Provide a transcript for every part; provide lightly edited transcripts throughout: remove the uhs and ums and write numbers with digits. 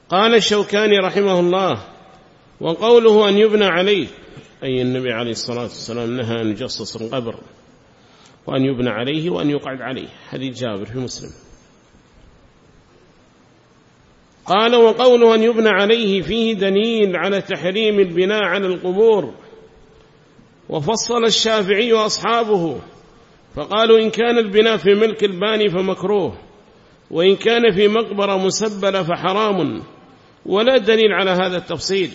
قال الشوكاني رحمه الله: وقوله أن يبنى عليه، أي النبي عليه الصلاة والسلام نهى أن يجصص القبر وأن يبنى عليه وأن يقعد عليه، حديث جابر في مسلم. قال: وقوله أن يبنى عليه فيه دليل على تحريم البناء على القبور. وفصل الشافعي وأصحابه فقالوا: إن كان البناء في ملك الباني فمكروه، وإن كان في مقبرة مسبلة فحرام، ولا دليل على هذا التفصيل.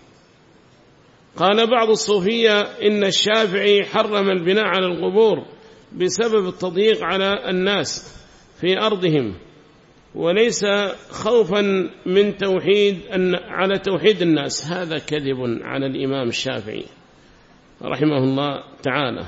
قال بعض الصوفية: إن الشافعي حرم البناء على القبور بسبب التضييق على الناس في أرضهم، وليس خوفا من على توحيد الناس. هذا كذب على الإمام الشافعي رحمه الله تعالى،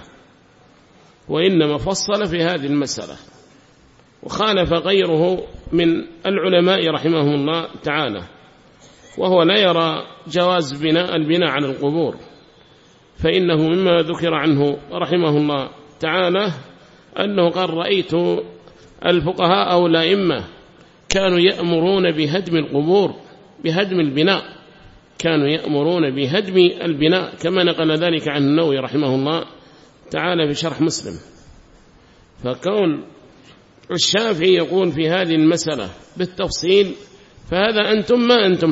وإنما فصل في هذه المسألة، وخالف غيره من العلماء رحمهم الله تعالى، وهو لا يرى جواز البناء على القبور، فإنه مما ذكر عنه رحمه الله تعالى أنه قال: رأيت الفقهاء أو الأئمة كانوا يأمرون بهدم القبور، بهدم البناء، كانوا يأمرون بهدم البناء، كما نقل ذلك عن النووي رحمه الله تعالى في شرح مسلم. فكون الشافعي يقول في هذه المسألة بالتفصيل، فهذا أنتم ما أنتم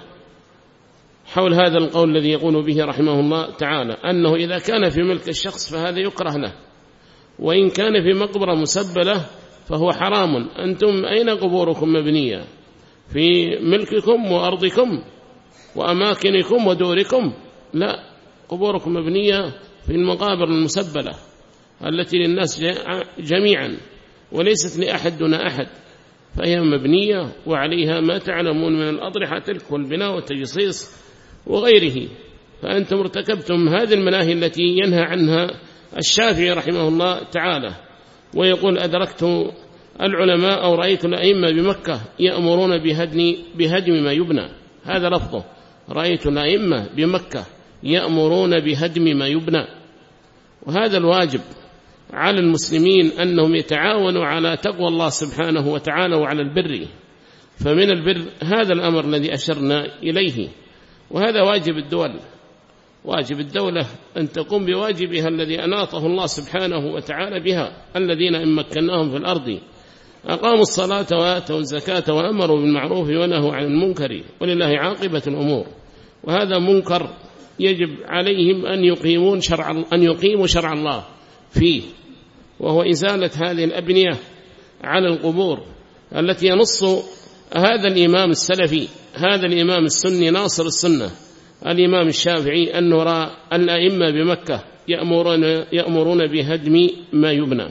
حول هذا القول الذي يقول به رحمه الله تعالى، أنه إذا كان في ملك الشخص فهذا يكره له، وإن كان في مقبرة مسبلة فهو حرام. أنتم أين قبوركم مبنية؟ في ملككم وأرضكم وأماكنكم ودوركم؟ لا، قبوركم مبنية في المقابر المسبلة التي للناس جميعا، وليست لأحد دون أحد، فهي مبنية وعليها ما تعلمون من الأضرحة تلك والبناء والتجصيص وغيره. فأنتم ارتكبتم هذه المناهي التي ينهى عنها الشافعي رحمه الله تعالى، ويقول: أدركت العلماء أو رأيت الأئمة بمكة يأمرون بهدم ما يبنى. هذا لفظه: رأيت الأئمة بمكة يأمرون بهدم ما يبنى. وهذا الواجب على المسلمين أنهم يتعاونوا على تقوى الله سبحانه وتعالى وعلى البر، فمن البر هذا الأمر الذي أشرنا إليه، وهذا واجب الدول. واجب الدولة أن تقوم بواجبها الذي أناطه الله سبحانه وتعالى بها. الذين إن مكناهم في الأرض أقاموا الصلاة وآتوا الزكاة وأمروا بالمعروف ونهوا عن المنكر ولله عاقبة الأمور. وهذا منكر يجب عليهم أن يقيموا شرع الله فيه، وهو إزالة هذه الأبنية على القبور التي ينص هذا الإمام السلفي، هذا الإمام السني ناصر السنة الإمام الشافعي، أنه رأى الأئمة بمكة يأمرون بهدم ما يبنى.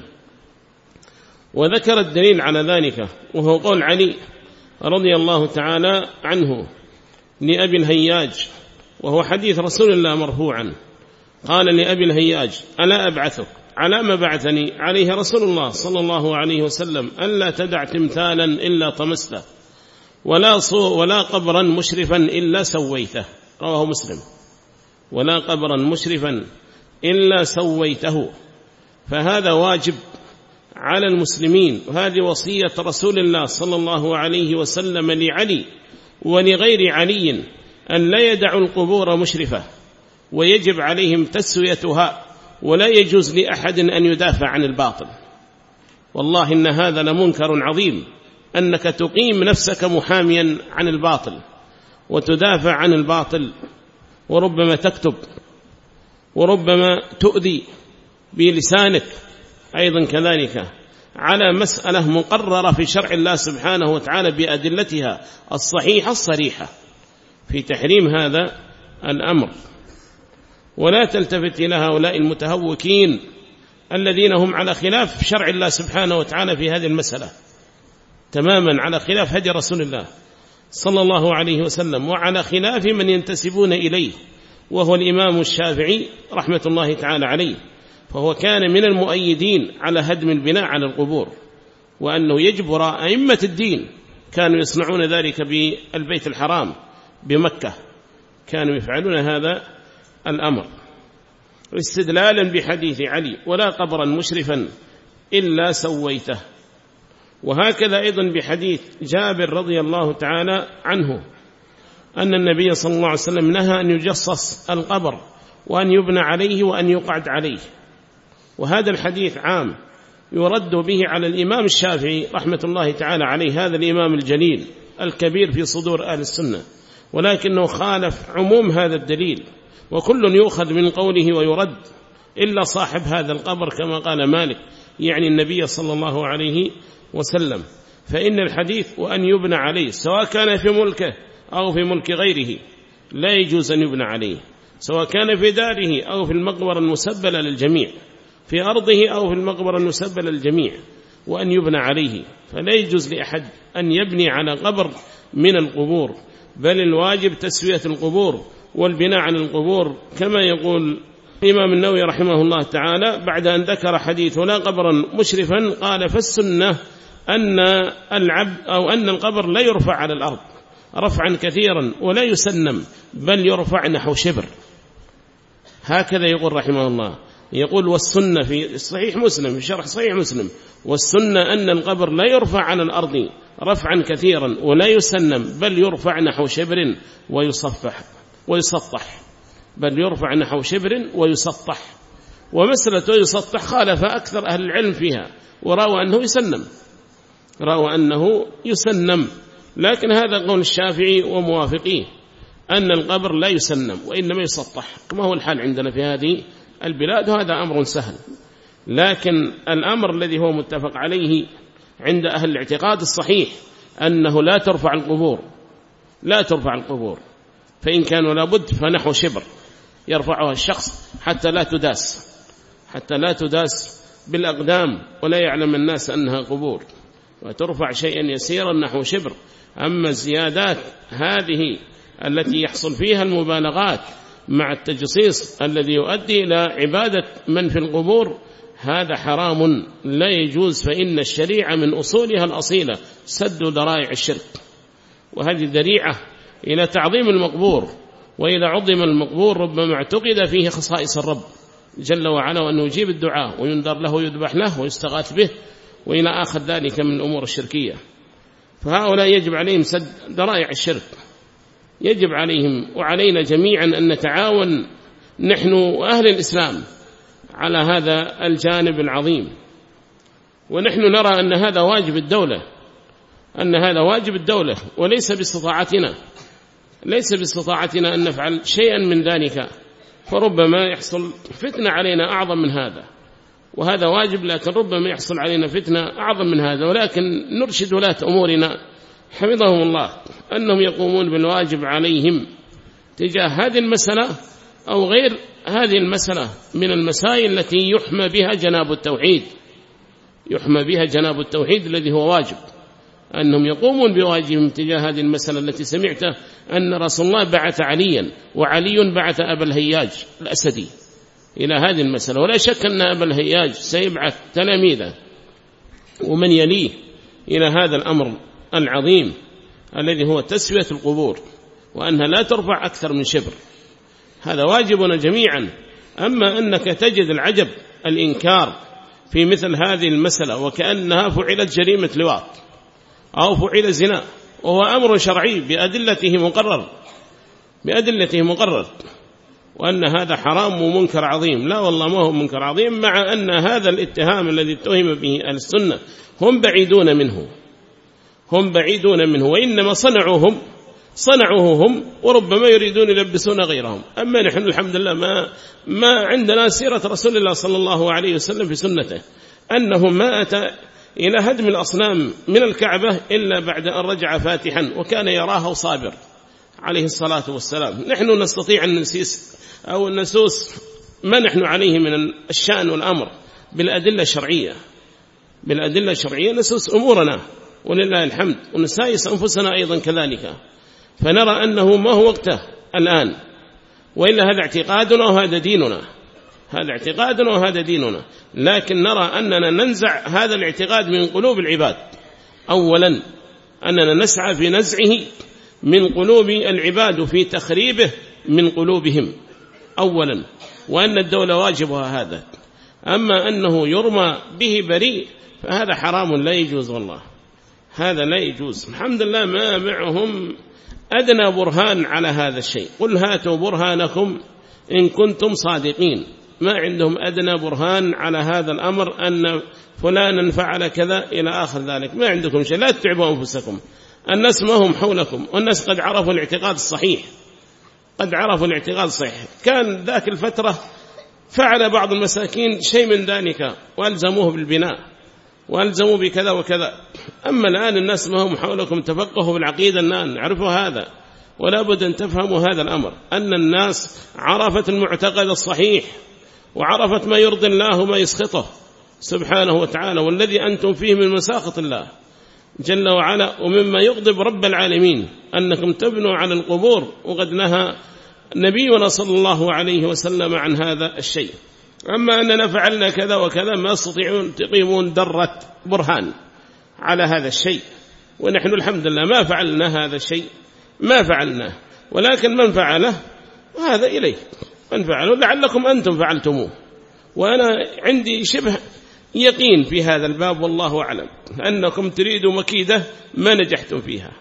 وذكر الدليل على ذلك، وهو قول علي رضي الله تعالى عنه لأبي الهياج، وهو حديث رسول الله مرفوعا. قال لأبي الهياج: ألا أبعثك على ما بعثني عليه رسول الله صلى الله عليه وسلم: ألا تدع تمثالا إلا طمسته، ولا قبرا مشرفا إلا سويته. رواه مسلم. ولا قبرا مشرفا إلا سويته. فهذا واجب على المسلمين، وهذه وصية رسول الله صلى الله عليه وسلم لعلي ولغير علي أن لا يدعوا القبور مشرفة، ويجب عليهم تسويتها، ولا يجوز لأحد أن يدافع عن الباطل. والله إن هذا لمنكر عظيم، أنك تقيم نفسك محاميا عن الباطل وتدافع عن الباطل، وربما تكتب وربما تؤذي بلسانك أيضا كذلك على مسألة مقررة في شرع الله سبحانه وتعالى بأدلتها الصحيحة الصريحة في تحريم هذا الأمر. ولا تلتفت إلى هؤلاء المتهوكين الذين هم على خلاف شرع الله سبحانه وتعالى في هذه المسألة تماما، على خلاف هدي رسول الله صلى الله عليه وسلم، وعلى خلاف من ينتسبون إليه، وهو الإمام الشافعي رحمة الله تعالى عليه. فهو كان من المؤيدين على هدم البناء على القبور، وأنه يجبر أئمة الدين كانوا يصنعون ذلك بالبيت الحرام بمكة، كانوا يفعلون هذا الأمر استدلالا بحديث علي: ولا قبرا مشرفا إلا سويته. وهكذا أيضا بحديث جابر رضي الله تعالى عنه أن النبي صلى الله عليه وسلم نهى أن يجصص القبر وأن يبنى عليه وأن يقعد عليه. وهذا الحديث عام يرد به على الإمام الشافعي رحمة الله تعالى عليه، هذا الإمام الجليل الكبير في صدور أهل السنة، ولكنه خالف عموم هذا الدليل، وكل يؤخذ من قوله ويرد إلا صاحب هذا القبر كما قال مالك، يعني النبي صلى الله عليه وسلم. فإن الحديث وأن يبنى عليه سواء كان في ملكه أو في ملك غيره لا يجوز أن يبنى عليه، سواء كان في داره أو في المقبرة المسبلة للجميع، في أرضه أو في المقبرة المسبلة للجميع، وأن يبنى عليه. فلا يجوز لأحد أن يبني على قبر من القبور، بل الواجب تسوية القبور والبناء على القبور، كما يقول الإمام النووي رحمه الله تعالى بعد أن ذكر حديث لا قبرا مشرفا قال: فالسنة أن العبد أو أن القبر لا يرفع على الأرض رفعا كثيرا ولا يسنم، بل يرفع نحو شبر. هكذا يقول رحمه الله، يقول: والسنة في صحيح مسلم، في شرح صحيح مسلم: والسنة أن القبر لا يرفع على الأرض رفعا كثيرا ولا يسنم، بل يرفع نحو شبر ويسطح، بل يرفع نحو شبر ويسطح. ومسألة يسطح خالف أكثر أهل العلم فيها، ورأوا أنه يسنم، لكن هذا قول الشافعي وموافقيه أن القبر لا يسنم وإنما يسطح، كما هو الحال عندنا في هذه البلاد، وهذا أمر سهل. لكن الأمر الذي هو متفق عليه عند أهل الاعتقاد الصحيح أنه لا ترفع القبور، فإن كانوا لابد فنحو شبر يرفعها الشخص حتى لا تداس بالأقدام ولا يعلم الناس أنها قبور، وترفع شيئا يسيرا نحو شبر. أما الزيادات هذه التي يحصل فيها المبالغات مع التجصيص الذي يؤدي إلى عبادة من في القبور، هذا حرام لا يجوز، فإن الشريعة من أصولها الأصيلة سد ذرائع الشرك، وهذه ذريعة إلى تعظيم المقبور. وإذا عظم المقبور ربما اعتقد فيه خصائص الرب جل وعلا، وأنه يجيب الدعاء وينذر له ويذبح له ويستغاث به وإلى آخر ذلك من الأمور الشركية. فهؤلاء يجب عليهم سد ذرائع الشرك، يجب عليهم وعلينا جميعا أن نتعاون نحن وأهل الإسلام على هذا الجانب العظيم. ونحن نرى أن هذا واجب الدولة، وليس باستطاعتنا أن نفعل شيئا من ذلك، فربما يحصل فتنة علينا أعظم من هذا، وهذا واجب، لكن ربما يحصل علينا فتنة أعظم من هذا. ولكن نرشد ولاة أمورنا حفظهم الله أنهم يقومون بالواجب عليهم تجاه هذه المسألة أو غير هذه المسألة من المسائل التي يحمى بها جناب التوحيد الذي هو واجب، أنهم يقومون بواجبهم تجاه هذه المسألة التي سمعت أن رسول الله بعث عليا وعلي بعث أبا الهياج الأسدي إلى هذه المسألة. ولا شك أن أبا الهياج سيبعث تلاميذه ومن يليه إلى هذا الأمر العظيم الذي هو تسوية القبور، وأنها لا ترفع أكثر من شبر. هذا واجبنا جميعا. أما أنك تجد العجب الإنكار في مثل هذه المسألة وكأنها فعلت جريمة لواط أو فعل زنا، وهو أمر شرعي بأدلته مقرر، وأن هذا حرام ومنكر عظيم. لا والله ما هو منكر عظيم، مع أن هذا الاتهام الذي اتهم به أهل السنة هم بعيدون منه، وإنما صنعوه هم، وربما يريدون يلبسون غيرهم. أما نحن الحمد لله ما عندنا سيرة رسول الله صلى الله عليه وسلم في سنته أنه ما أتى إلى هدم الأصنام من الكعبة إلا بعد أن رجع فاتحا، وكان يراها صابر عليه الصلاة والسلام. نحن نستطيع أن نسوس ما نحن عليه من الشأن والأمر بالأدلة الشرعية نسوس أمورنا ولله الحمد، ونسايس أنفسنا أيضا كذلك. فنرى أنه ما هو وقته الآن، وإلا هذا اعتقادنا وهذا ديننا، لكن نرى أننا ننزع هذا الاعتقاد من قلوب العباد. أولا أننا نسعى في نزعه من قلوب العباد وفي تخريبه من قلوبهم أولا، وأن الدولة واجبها هذا. أما أنه يرمى به بريء فهذا حرام لا يجوز والله. هذا لا يجوز. الحمد لله ما معهم أدنى برهان على هذا الشيء. قل هاتوا برهانكم إن كنتم صادقين. ما عندهم أدنى برهان على هذا الأمر أن فلانا فعل كذا إلى آخر ذلك. ما عندكم شيء، لا تتعبوا أنفسكم. الناس ما هم حولكم، والناس قد عرفوا الاعتقاد الصحيح، قد عرفوا الاعتقاد الصحيح. كان ذاك الفترة فعل بعض المساكين شيء من ذلك وألزموه بالبناء وألزموه بكذا وكذا. أما الآن الناس ما هم حولكم تفقهوا بالعقيدة الآن، عرفوا هذا، ولا بد أن تفهموا هذا الأمر، أن الناس عرفت المعتقد الصحيح وعرفت ما يرضي الله وما يسخطه سبحانه وتعالى، والذي أنتم فيه من مساخط الله جل وعلا ومما يغضب رب العالمين أنكم تبنوا على القبور، وقد نهى نبينا صلى الله عليه وسلم عن هذا الشيء. أما أننا فعلنا كذا وكذا ما يستطيعون تقيمون درة برهان على هذا الشيء، ونحن الحمد لله ما فعلنا هذا الشيء، ما فعلناه، ولكن من فعله وهذا إليه، من فعله لعلكم أنتم فعلتموه. وأنا عندي شبه يقين في هذا الباب والله أعلم أنكم تريدوا مكيدة ما نجحتم فيها،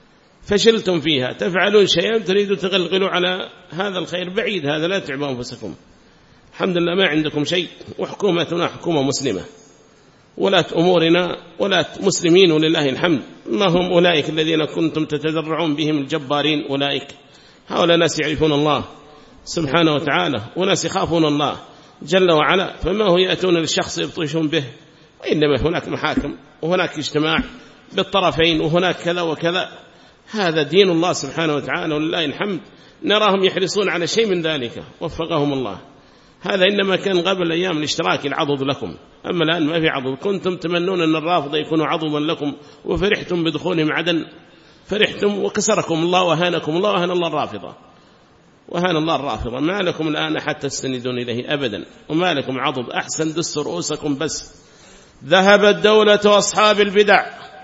فشلتم فيها، تفعلون شيئا تريدوا تغلغلوا على هذا الخير بعيد، هذا لا تعبوا أنفسكم. الحمد لله ما عندكم شيء، وحكومتنا حكومة مسلمة، ولاة أمورنا ولاة مسلمين ولله الحمد. ما هم أولئك الذين كنتم تتذرعون بهم الجبارين؟ أولئك هؤلاء ناس يعرفون الله سبحانه وتعالى، وناس يخافون الله جل وعلا، فما هو يأتون للشخص يبطشون به، وإنما هناك محاكم وهناك اجتماع بالطرفين وهناك كذا وكذا. هذا دين الله سبحانه وتعالى ولله الحمد، نراهم يحرصون على شيء من ذلك وفقهم الله. هذا إنما كان قبل أيام الاشتراك العضد لكم، أما الآن ما في عضد. كنتم تمنون أن الرافضة يكونوا عضدا لكم وفرحتم بدخولهم عدن، فرحتم وكسركم الله وهانكم الله وهان الله الرافضة، وهان الله الرافضة. ما لكم الآن حتى تستندون إليه أبدا، وما لكم عضد، أحسن دس رؤوسكم بس. ذهبت دولة أصحاب البدع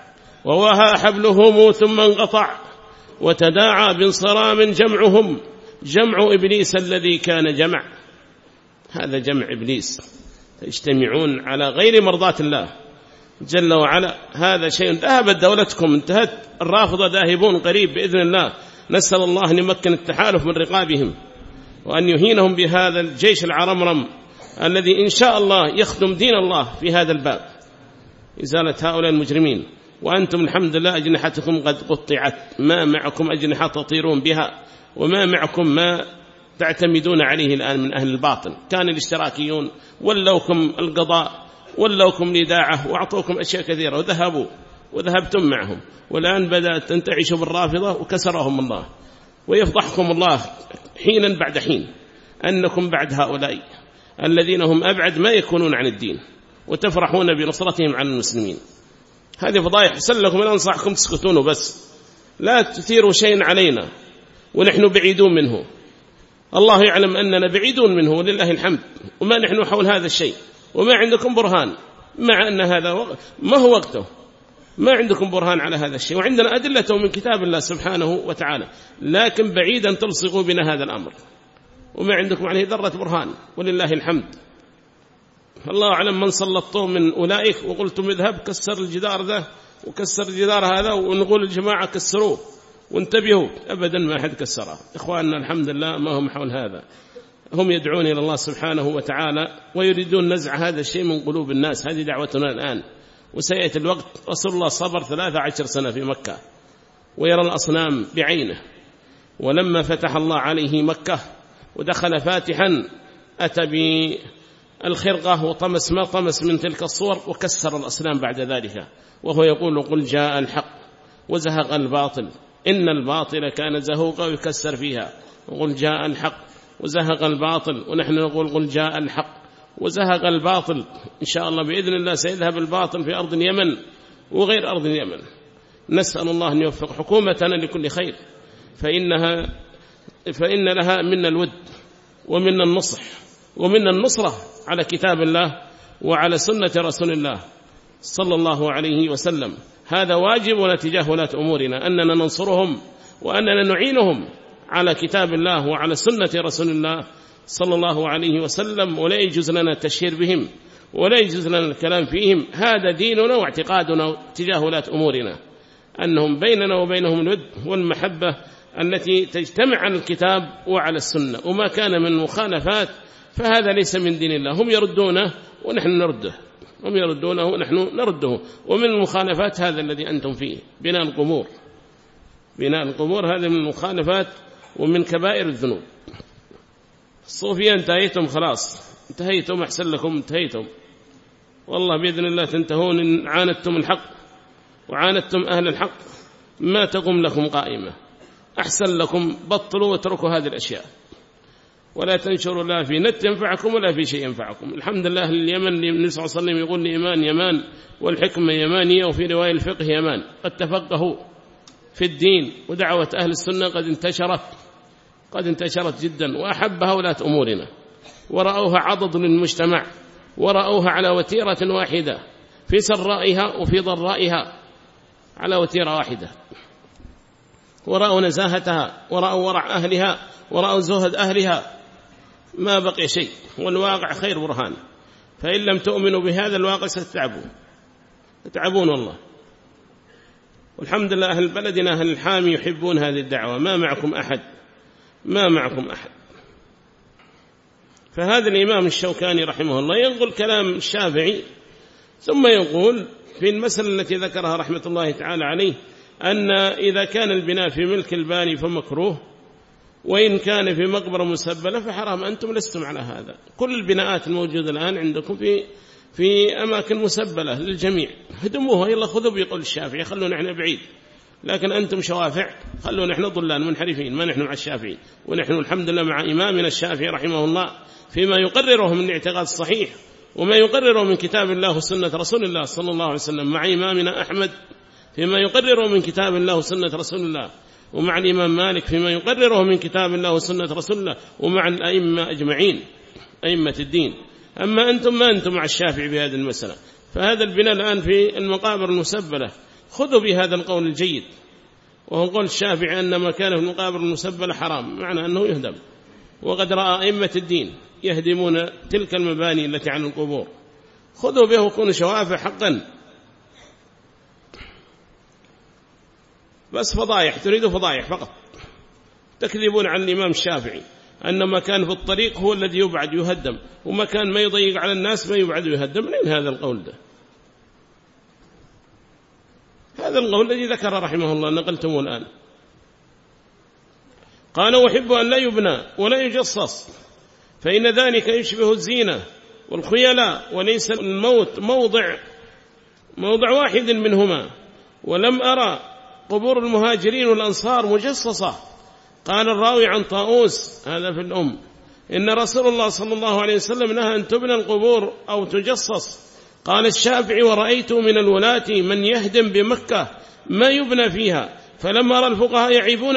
ووهى حبلهم ثم انقطع، وتداعى بانصرام جمعهم، جمع إبليس الذي كان جمع. هذا جمع إبليس، تجتمعون على غير مرضاة الله جل وعلا. هذا شيء. ذهبت دولتكم، انتهت. الرافضة ذاهبون قريب بإذن الله. نسأل الله أن يمكن التحالف من رقابهم، وأن يهينهم بهذا الجيش العرمرم الذي إن شاء الله يخدم دين الله في هذا الباب، إزالة هؤلاء المجرمين. وأنتم الحمد لله أجنحتكم قد قطعت، ما معكم أجنحة تطيرون بها، وما معكم ما تعتمدون عليه الآن من أهل الباطل. كان الاشتراكيون ولوكم القضاء، ولوكم الإذاعة، وأعطوكم أشياء كثيرة وذهبوا وذهبتم معهم، والآن بدأت تنتعشوا بالرافضة وكسرهم الله، ويفضحكم الله حينا بعد حين أنكم بعد هؤلاء الذين هم أبعد ما يكونون عن الدين، وتفرحون بنصرتهم على المسلمين. هذه فضائح. سلكم أن أنصحكم تسكتون بس، لا تثيروا شيء علينا ونحن بعيدون منه. الله يعلم أننا بعيدون منه ولله الحمد، وما نحن حول هذا الشيء، وما عندكم برهان، مع أن هذا ما هو وقته، ما عندكم برهان على هذا الشيء، وعندنا أدلته من كتاب الله سبحانه وتعالى، لكن بعيدا تلصقوا بنا هذا الأمر، وما عندكم عليه ذرة برهان ولله الحمد. الله أعلم من سلطتم من أولئك وقلتم اذهب كسر الجدار ذا وكسر الجدار هذا، ونقول الجماعة كسروه وانتبهوا. أبدا ما أحد كسره. إخواننا الحمد لله ما هم حول هذا، هم يدعون إلى الله سبحانه وتعالى ويريدون نزع هذا الشيء من قلوب الناس. هذه دعوتنا الآن، وسيأتي الوقت. رسول الله صبر 13 سنة في مكة ويرى الأصنام بعينه، ولما فتح الله عليه مكة ودخل فاتحا أتى بالخرقة وطمس ما طمس من تلك الصور وكسر الأصنام بعد ذلك، وهو يقول قل جاء الحق وزهق الباطل إن الباطل كان زهوقا، ويكسر فيها وقل جاء الحق وزهق الباطل، ونحن نقول قل جاء الحق وزهق الباطل. إن شاء الله بإذن الله سيذهب الباطل في أرض اليمن وغير أرض اليمن. نسأل الله أن يوفق حكومتنا لكل خير، فإن لها منا الود ومنا النصح ومنا النصرة على كتاب الله وعلى سنة رسول الله صلى الله عليه وسلم. هذا واجب تجاه ولاة أمورنا، أننا ننصرهم وأننا نعينهم على كتاب الله وعلى سنة رسول الله صلى الله عليه وسلم، ولا يجوز لنا التشهير بهم ولا يجوز لنا الكلام فيهم. هذا ديننا واعتقادنا تجاه ولاة أمورنا، أنهم بيننا وبينهم الود والمحبة التي تجتمع على الكتاب وعلى السنة، وما كان من مخالفات فهذا ليس من دين الله. هم يردونه ونحن نرده، هم يردونه ونحن نرده. ومن المخالفات هذا الذي أنتم فيه، بناء القبور. بناء القبور هذا من المخالفات ومن كبائر الذنوب. الصوفية انتهيتم خلاص، انتهيتم، أحسن لكم انتهيتم، والله بإذن الله تنتهون إن عاندتم الحق وعاندتم أهل الحق ما تقوم لكم قائمة. أحسن لكم بطلوا واتركوا هذه الأشياء، ولا تنشروا لا في نت ينفعكم ولا في شيء ينفعكم. الحمد لله اليمن، النبي صلى الله عليه وسلم يقول الإيمان يمان والحكمة يمانية، وفي رواية الفقه يمان. قد تفقهوا في الدين، ودعوة أهل السنة قد انتشرت جدا، وأحبها ولاة أمورنا، ورأوها عضد للمجتمع، ورأوها على وتيرة واحدة في سرائها وفي ضرائها، على وتيرة واحدة، ورأوا نزاهتها، ورأوا ورع أهلها، ورأوا زهد أهلها، ما بقي شيء، والواقع خير برهان. فإن لم تؤمنوا بهذا الواقع ستتعبون والله. والحمد لله أهل بلدنا أهل الحامي يحبون هذه الدعوة، ما معكم أحد. فهذا الإمام الشوكاني رحمه الله ينقل كلام الشافعي، ثم يقول في المسألة التي ذكرها رحمة الله تعالى عليه، أن إذا كان البناء في ملك الباني فمكروه، وإن كان في مقبرة مسبلة فحرام. أنتم لستم على هذا. كل البناءات الموجودة الآن عندكم في أماكن مسبلة للجميع، هدموها، يلا خذوا بيقول الشافعي، خلونا نحن بعيد. لكن أنتم شوافع، خلونا نحن ضلال منحرفين، ما نحن مع الشافعي، ونحن الحمد لله مع إمامنا الشافعي رحمه الله فيما يقرره من الاعتقاد الصحيح، وما يقرره من كتاب الله وسنة رسول الله صلى الله عليه وسلم، مع إمامنا أحمد فيما يقرره من كتاب الله وسنة رسول الله، ومع الإمام مالك فيما يقرره من كتاب الله وسنة رسول الله، ومع الأئمة أجمعين، أئمة الدين. أما أنتم ما أنتم مع الشافعي بهذه المسألة. فهذا البناء الآن في المقابر المسبلة خذوا بهذا القول الجيد، وهو قول الشافعي أن ما كان في المقابر المسبلة حرام، معنى أنه يهدم. وقد رأى أئمة الدين يهدمون تلك المباني التي عن القبور. خذوا به وكونوا شوافع حقا. بس فضايح، تريدوا فضايح فقط، تكذبون عن الإمام الشافعي أن ما كان في الطريق هو الذي يبعد يهدم، وما كان ما يضيق على الناس ما يبعد يهدم. من هذا القول ده؟ هذا القول الذي ذكر رحمه الله نقلتمه الآن. قال وحب أن لا يبنى ولا يجصص، فإن ذلك يشبه الزينة والخيلاء، وليس الموت موضع واحد منهما. ولم أرى قبور المهاجرين والأنصار مجصصة. قال الراوي عن طاووس هذا في الأم إن رسول الله صلى الله عليه وسلم نهى أن تبنى القبور أو تجصص. قال الشافعي ورأيت من الولاة من يهدم بمكة ما يبنى فيها، فلما رأى الفقهاء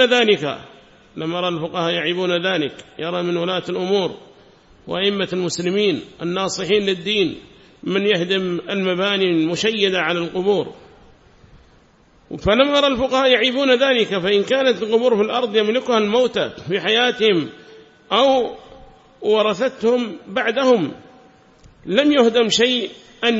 يعيبون ذلك، يرى من ولاة الأمور وأئمة المسلمين الناصحين للدين من يهدم المباني المشيدة على القبور. فلما رأى الفقهاء يعيبون ذلك، فإن كانت القبور في الأرض يملكها الموتى في حياتهم أو ورثتهم بعدهم لم يهدم شيء أن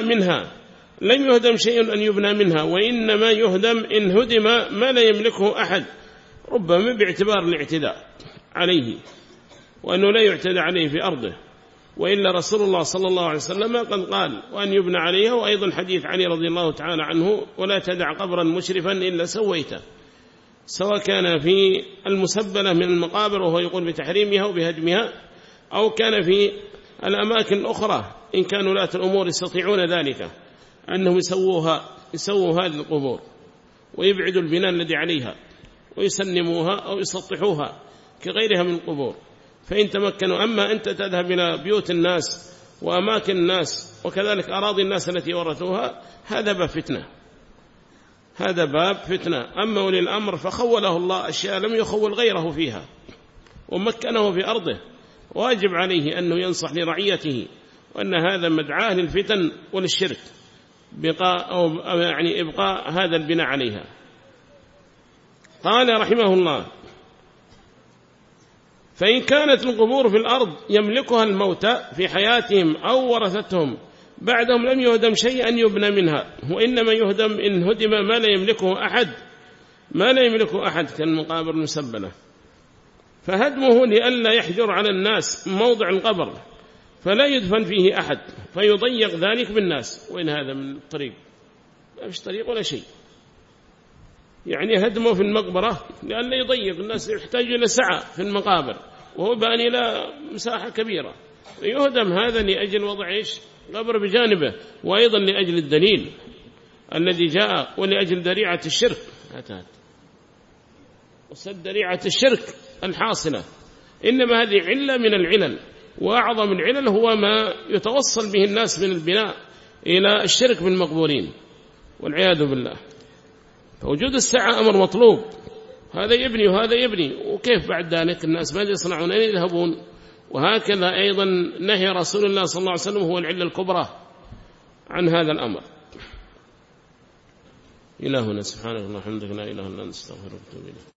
يبنى منها، وإنما يهدم إن هدم ما لا يملكه أحد، ربما باعتبار الاعتداء عليه وأنه لا يعتدى عليه في أرضه. وإلا رسول الله صلى الله عليه وسلم قد قال وأن يبنى عليها. وأيضا حديث علي رضي الله تعالى عنه ولا تدع قبرا مشرفا إلا سويته، سواء كان في المسبلة من المقابر وهو يقول بتحريمها وبهدمها، أو كان في الأماكن الأخرى إن كانوا ولاة الأمور يستطيعون ذلك أنهم يسووا هذه القبور ويبعدوا البناء الذي عليها ويسلموها أو يسطحوها كغيرها من القبور فإن تمكنوا. أما أنت تذهب إلى بيوت الناس وأماكن الناس وكذلك أراضي الناس التي ورثوها، هذا باب فتنة. أما ولي الأمر فخوله الله أشياء لم يخول غيره فيها ومكنه في أرضه، واجب عليه أنه ينصح لرعيته، وأن هذا مدعاه للفتن وللشرك إبقاء هذا البناء عليها. قال رحمه الله فإن كانت القبور في الأرض يملكها الموتى في حياتهم أو ورثتهم بعدهم لم يهدم شيئا يبنى منها، وإنما يهدم إن هدم ما لا يملكه أحد، ما لا يملكه أحد كالمقابر المسبلة، فهدمه لئلا يحجر على الناس موضع القبر فلا يدفن فيه أحد فيضيق ذلك بالناس. وإن هذا من الطريق؟ ما فيش طريق ولا شيء، يعني هدمه في المقبرة لئلا يضيق الناس، يحتاج إلى سعة في المقابر وهو باني إلى مساحة كبيرة، يهدم هذا لأجل وضع إيش؟ قبر بجانبه، وأيضا لأجل الدليل الذي جاء، ولأجل ذريعة الشرك، وسد ذريعة الشرك الحاصلة. إنما هذه علة من العلل، وأعظم العلل هو ما يتوصل به الناس من البناء إلى الشرك بالمقبورين والعياذ بالله. فوجود السعة أمر مطلوب، هذا يبني وهذا يبني، وكيف بعد ذلك الناس ماذا يصنعون؟ أين يذهبون؟ وهكذا أيضا نهي رسول الله صلى الله عليه وسلم هو العلة الكبرى عن هذا الأمر. إلهنا سبحانه وتعالى، الحمد لله، إله إلا أنت، استغفرك وأتوب إليك.